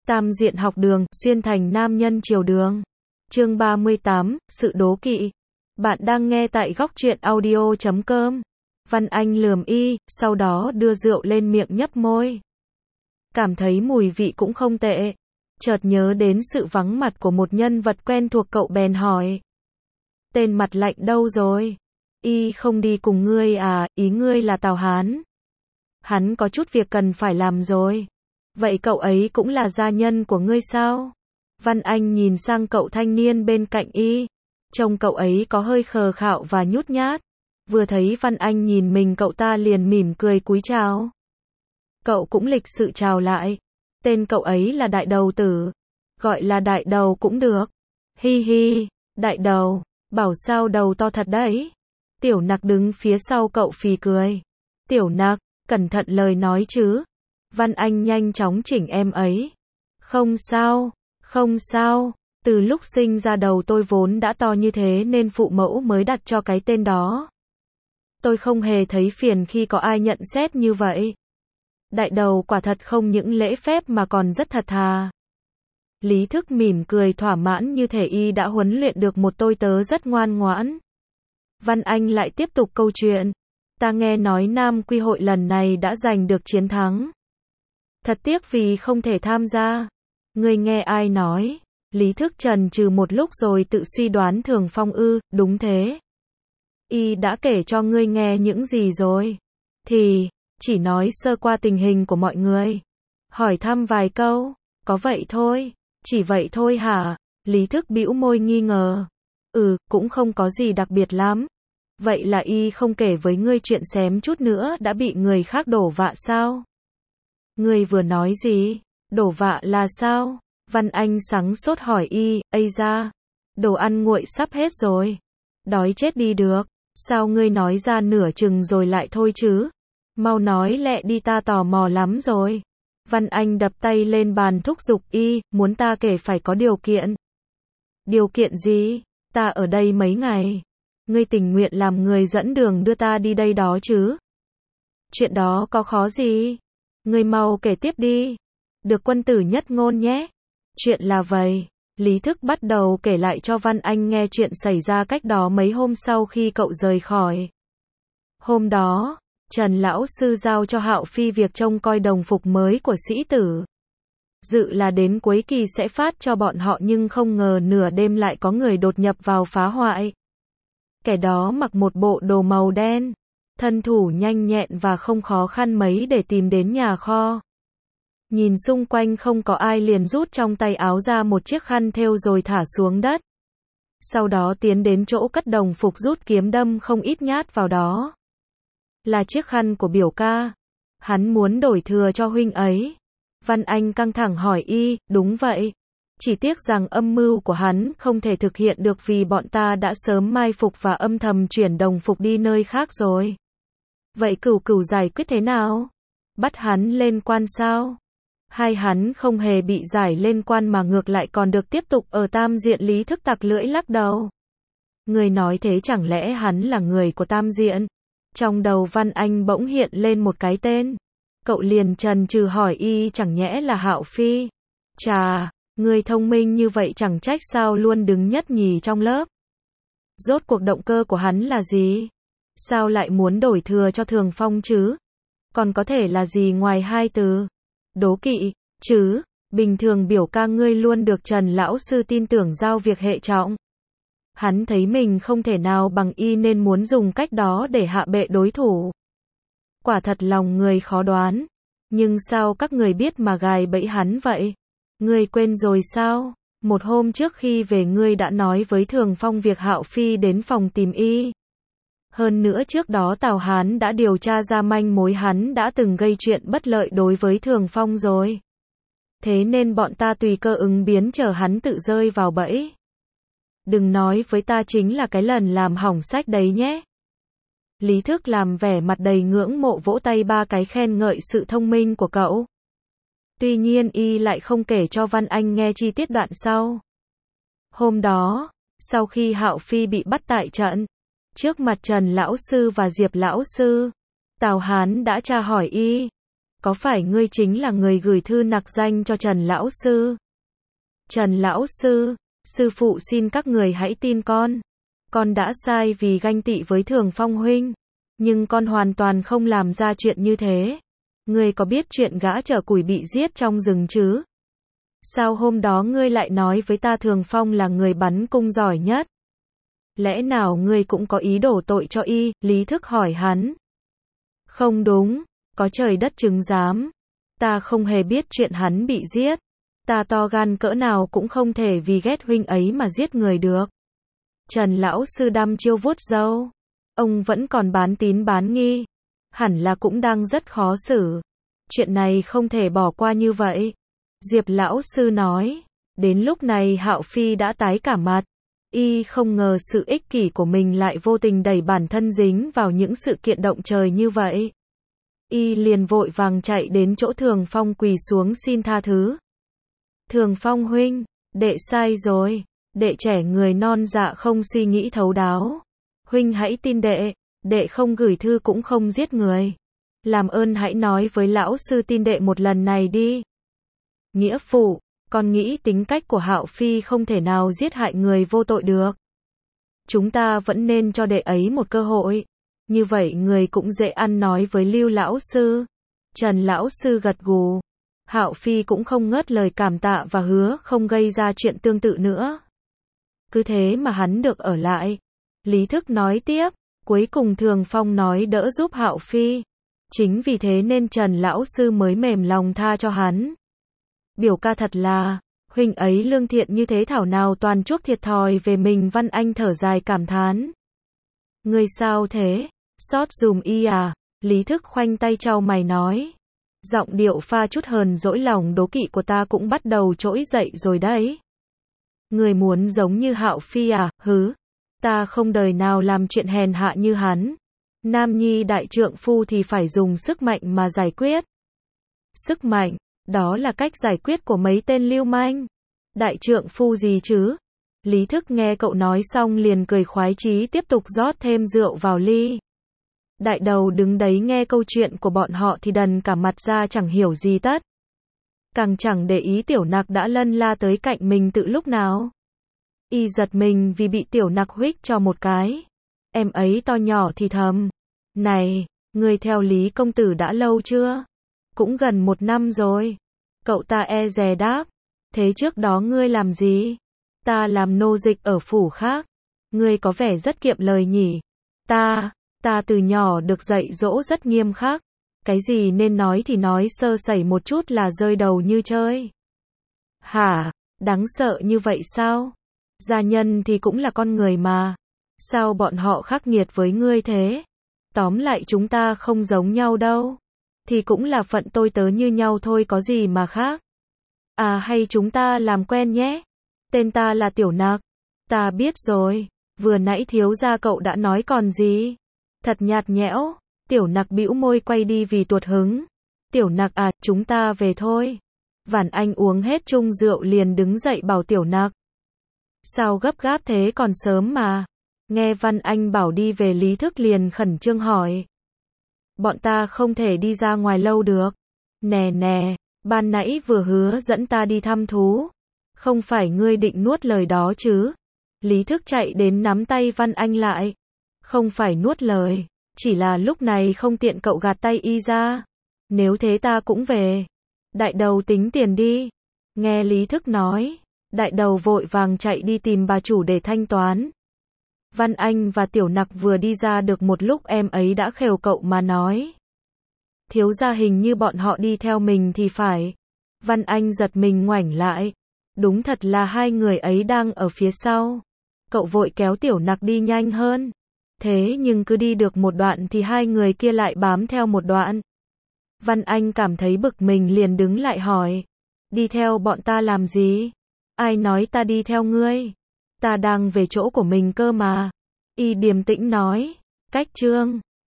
Tam diện học đường, xuyên thành nam nhân chiều đường. Chương 38, sự đố kỵ. Bạn đang nghe tại góc truyện audio.com. Văn Anh lườm y, sau đó đưa rượu lên miệng nhấp môi. Cảm thấy mùi vị cũng không tệ. Chợt nhớ đến sự vắng mặt của một nhân vật quen thuộc, cậu bèn hỏi. Tên mặt lạnh đâu rồi? Y không đi cùng ngươi à, ý ngươi là Tào Hán. Hắn có chút việc cần phải làm rồi. Vậy cậu ấy cũng là gia nhân của ngươi sao? Văn Anh nhìn sang cậu thanh niên bên cạnh y. Trông cậu ấy có hơi khờ khạo và nhút nhát. Vừa thấy Văn Anh nhìn mình, cậu ta liền mỉm cười cúi chào. Cậu cũng lịch sự chào lại. Tên cậu ấy là Đại Đầu Tử. Gọi là Đại Đầu cũng được. Hi hi, Đại Đầu, bảo sao đầu to thật đấy. Tiểu Nặc đứng phía sau cậu phì cười. Tiểu Nặc, cẩn thận lời nói chứ. Văn Anh nhanh chóng chỉnh em ấy. Không sao, không sao. Từ lúc sinh ra đầu tôi vốn đã to như thế nên phụ mẫu mới đặt cho cái tên đó. Tôi không hề thấy phiền khi có ai nhận xét như vậy. Đại Đầu quả thật không những lễ phép mà còn rất thật thà. Lý Thức mỉm cười thỏa mãn, như thể y đã huấn luyện được một tôi tớ rất ngoan ngoãn. Văn Anh lại tiếp tục câu chuyện. Ta nghe nói Nam Quy hội lần này đã giành được chiến thắng. Thật tiếc vì không thể tham gia. Ngươi nghe ai nói? Lý Thức chần chừ một lúc rồi tự suy đoán. Thường Phong ư? Đúng thế. Y đã kể cho ngươi nghe những gì rồi? Thì chỉ nói sơ qua tình hình của mọi người. Hỏi thăm vài câu. Có vậy thôi. Chỉ vậy thôi hả? Lý Thức bĩu môi nghi ngờ. Cũng không có gì đặc biệt lắm. Vậy là y không kể với ngươi chuyện xém chút nữa đã bị người khác đổ vạ sao? Ngươi vừa nói gì? Đổ vạ là sao? Văn Anh sắng sốt hỏi y. Ây da, đồ ăn nguội sắp hết rồi. Đói chết đi được. Sao ngươi nói ra nửa chừng rồi lại thôi chứ? Mau nói lẹ đi, ta tò mò lắm rồi. Văn Anh đập tay lên bàn thúc giục y. Muốn ta kể phải có điều kiện. Điều kiện gì? Ta ở đây mấy ngày. Ngươi tình nguyện làm người dẫn đường đưa ta đi đây đó chứ? Chuyện đó có khó gì? Ngươi mau kể tiếp đi. Được quân tử nhất ngôn nhé. Chuyện là vậy. Lý Thức bắt đầu kể lại cho Văn Anh nghe chuyện xảy ra cách đó mấy hôm sau khi cậu rời khỏi. Hôm đó, Trần lão sư giao cho Hạo Phi việc trông coi đồng phục mới của sĩ tử. Dự là đến cuối kỳ sẽ phát cho bọn họ, nhưng không ngờ nửa đêm lại có người đột nhập vào phá hoại. Kẻ đó mặc một bộ đồ màu đen, thân thủ nhanh nhẹn và không khó khăn mấy để tìm đến nhà kho. Nhìn xung quanh không có ai liền rút trong tay áo ra một chiếc khăn thêu rồi thả xuống đất. Sau đó tiến đến chỗ cất đồng phục, rút kiếm đâm không ít nhát vào đó. Là chiếc khăn của biểu ca. Hắn muốn đổi thừa cho huynh ấy. Văn Anh căng thẳng hỏi y. Đúng vậy. Chỉ tiếc rằng âm mưu của hắn không thể thực hiện được vì bọn ta đã sớm mai phục và âm thầm chuyển đồng phục đi nơi khác rồi. Vậy Cửu Cửu giải quyết thế nào? Bắt hắn lên quan sao? Hay hắn không hề bị giải lên quan mà ngược lại còn được tiếp tục ở Tam Diện? Lý Thức tặc lưỡi lắc đầu. Người nói thế chẳng lẽ hắn là người của Tam Diện? Trong đầu Văn Anh bỗng hiện lên một cái tên. Cậu liền chần chừ hỏi y. Chẳng nhẽ là Hạo Phi? Chà, người thông minh như vậy chẳng trách sao luôn đứng nhất nhì trong lớp. Rốt cuộc động cơ của hắn là gì? Sao lại muốn đổi thừa cho Thường Phong chứ? Còn có thể là gì ngoài hai từ đố kỵ chứ? Bình thường biểu ca ngươi luôn được Trần lão sư tin tưởng giao việc hệ trọng. Hắn thấy mình không thể nào bằng y nên muốn dùng cách đó để hạ bệ đối thủ. Quả thật lòng người khó đoán. Nhưng sao các người biết mà gài bẫy hắn vậy? Ngươi quên rồi sao? Một hôm trước khi về ngươi đã nói với Thường Phong việc Hạo Phi đến phòng tìm y. Hơn nữa trước đó Tào Hán đã điều tra ra manh mối hắn đã từng gây chuyện bất lợi đối với Thường Phong rồi. Thế nên bọn ta tùy cơ ứng biến chờ hắn tự rơi vào bẫy. Đừng nói với ta chính là cái lần làm hỏng sách đấy nhé. Lý Thức làm vẻ mặt đầy ngưỡng mộ, vỗ tay ba cái khen ngợi sự thông minh của cậu. Tuy nhiên y lại không kể cho Văn Anh nghe chi tiết đoạn sau. Hôm đó, sau khi Hạo Phi bị bắt tại trận, trước mặt Trần lão sư và Diệp lão sư, Tào Hán đã tra hỏi y. có phải ngươi chính là người gửi thư nặc danh cho Trần lão sư? Trần lão sư, sư phụ xin các người hãy tin con đã sai vì ganh tị với Thường Phong huynh, nhưng con hoàn toàn không làm ra chuyện như thế. Ngươi có biết chuyện gã chở củi bị giết trong rừng chứ? Sao hôm đó ngươi lại nói với ta Thường Phong là người bắn cung giỏi nhất? Lẽ nào ngươi cũng có ý đổ tội cho y? Lý Thức hỏi hắn. Không đúng, có trời đất chứng giám. Ta không hề biết chuyện hắn bị giết. Ta to gan cỡ nào cũng không thể vì ghét huynh ấy mà giết người được. Trần lão sư đăm chiêu vuốt râu. Ông vẫn còn bán tín bán nghi. Hẳn là cũng đang rất khó xử. Chuyện này không thể bỏ qua như vậy. Diệp lão sư nói. Đến lúc này Hạo Phi đã tái cả mặt. Y không ngờ sự ích kỷ của mình lại vô tình đẩy bản thân dính vào những sự kiện động trời như vậy. Y liền vội vàng chạy đến chỗ Thường Phong quỳ xuống xin tha thứ. Thường Phong huynh, đệ sai rồi. Đệ trẻ người non dạ không suy nghĩ thấu đáo. Huynh hãy tin đệ, đệ không gửi thư cũng không giết người. Làm ơn hãy nói với lão sư tin đệ một lần này đi. Nghĩa phụ, con nghĩ tính cách của Hạo Phi không thể nào giết hại người vô tội được. Chúng ta vẫn nên cho đệ ấy một cơ hội. Như vậy người cũng dễ ăn nói với Lưu lão sư. Trần lão sư gật gù. Hạo Phi cũng không ngớt lời cảm tạ và hứa không gây ra chuyện tương tự nữa. Cứ thế mà hắn được ở lại. Lý Thức nói tiếp, cuối cùng Thường Phong nói đỡ giúp Hạo Phi. Chính vì thế nên Trần lão sư mới mềm lòng tha cho hắn. Biểu ca thật là, huynh ấy lương thiện như thế thảo nào toàn chuốc thiệt thòi về mình. Văn Anh thở dài cảm thán. Ngươi sao thế? Xót dùm y à? Lý Thức khoanh tay chau mày nói. Giọng điệu pha chút hờn dỗi, lòng đố kỵ của ta cũng bắt đầu trỗi dậy rồi đấy. Người muốn giống như Hạo Phi à? Hứ, ta không đời nào làm chuyện hèn hạ như hắn. Nam nhi đại trượng phu thì phải dùng sức mạnh mà giải quyết. Sức mạnh, đó là cách giải quyết của mấy tên lưu manh. Đại trượng phu gì chứ? Lý Thức nghe cậu nói xong liền cười khoái chí tiếp tục rót thêm rượu vào ly. Đại đầu đứng đấy nghe câu chuyện của bọn họ thì đần cả mặt ra chẳng hiểu gì tất. Càng chẳng để ý Tiểu Nặc đã lân la tới cạnh mình từ lúc nào. Y giật mình vì bị Tiểu Nặc huých cho một cái. Em ấy to nhỏ thì thầm. Này, ngươi theo Lý công tử đã lâu chưa? Cũng gần 1 năm rồi. Cậu ta e dè đáp. Thế trước đó ngươi làm gì? Ta làm nô dịch ở phủ khác. Ngươi có vẻ rất kiệm lời nhỉ? Ta từ nhỏ được dạy dỗ rất nghiêm khắc. Cái gì nên nói thì nói, sơ sẩy một chút là rơi đầu như chơi. Hả? Đáng sợ như vậy sao? Gia nhân thì cũng là con người mà. Sao bọn họ khắc nghiệt với ngươi thế? Tóm lại chúng ta không giống nhau đâu. Thì cũng là phận tôi tớ như nhau thôi, có gì mà khác. À hay chúng ta làm quen nhé. Tên ta là Tiểu Nặc. Ta biết rồi. Vừa nãy thiếu gia cậu đã nói còn gì? Thật nhạt nhẽo. Tiểu Nặc bĩu môi quay đi vì tuột hứng. Tiểu Nặc à, chúng ta về thôi. Vãn Anh uống hết chung rượu liền đứng dậy bảo Tiểu Nặc. Sao gấp gáp thế, còn sớm mà. Nghe Văn Anh bảo đi về, Lý Thức liền khẩn trương hỏi. Bọn ta không thể đi ra ngoài lâu được. Nè, ban nãy vừa hứa dẫn ta đi thăm thú. Không phải ngươi định nuốt lời đó chứ? Lý Thức chạy đến nắm tay Văn Anh lại. Không phải nuốt lời, chỉ là lúc này không tiện cậu gạt tay y ra. Nếu thế ta cũng về. Đại đầu tính tiền đi. Nghe Lý Thức nói, đại đầu vội vàng chạy đi tìm bà chủ để thanh toán. Văn Anh và Tiểu Nặc vừa đi ra được một lúc em ấy đã khều cậu mà nói. Thiếu gia hình như bọn họ đi theo mình thì phải. Văn Anh giật mình ngoảnh lại. Đúng thật là hai người ấy đang ở phía sau. Cậu vội kéo Tiểu Nặc đi nhanh hơn. Thế nhưng cứ đi được một đoạn thì hai người kia lại bám theo một đoạn. Văn Anh cảm thấy bực mình liền đứng lại hỏi. Đi theo bọn ta làm gì? Ai nói ta đi theo ngươi? Ta đang về chỗ của mình cơ mà. Y điềm tĩnh nói. Cách chương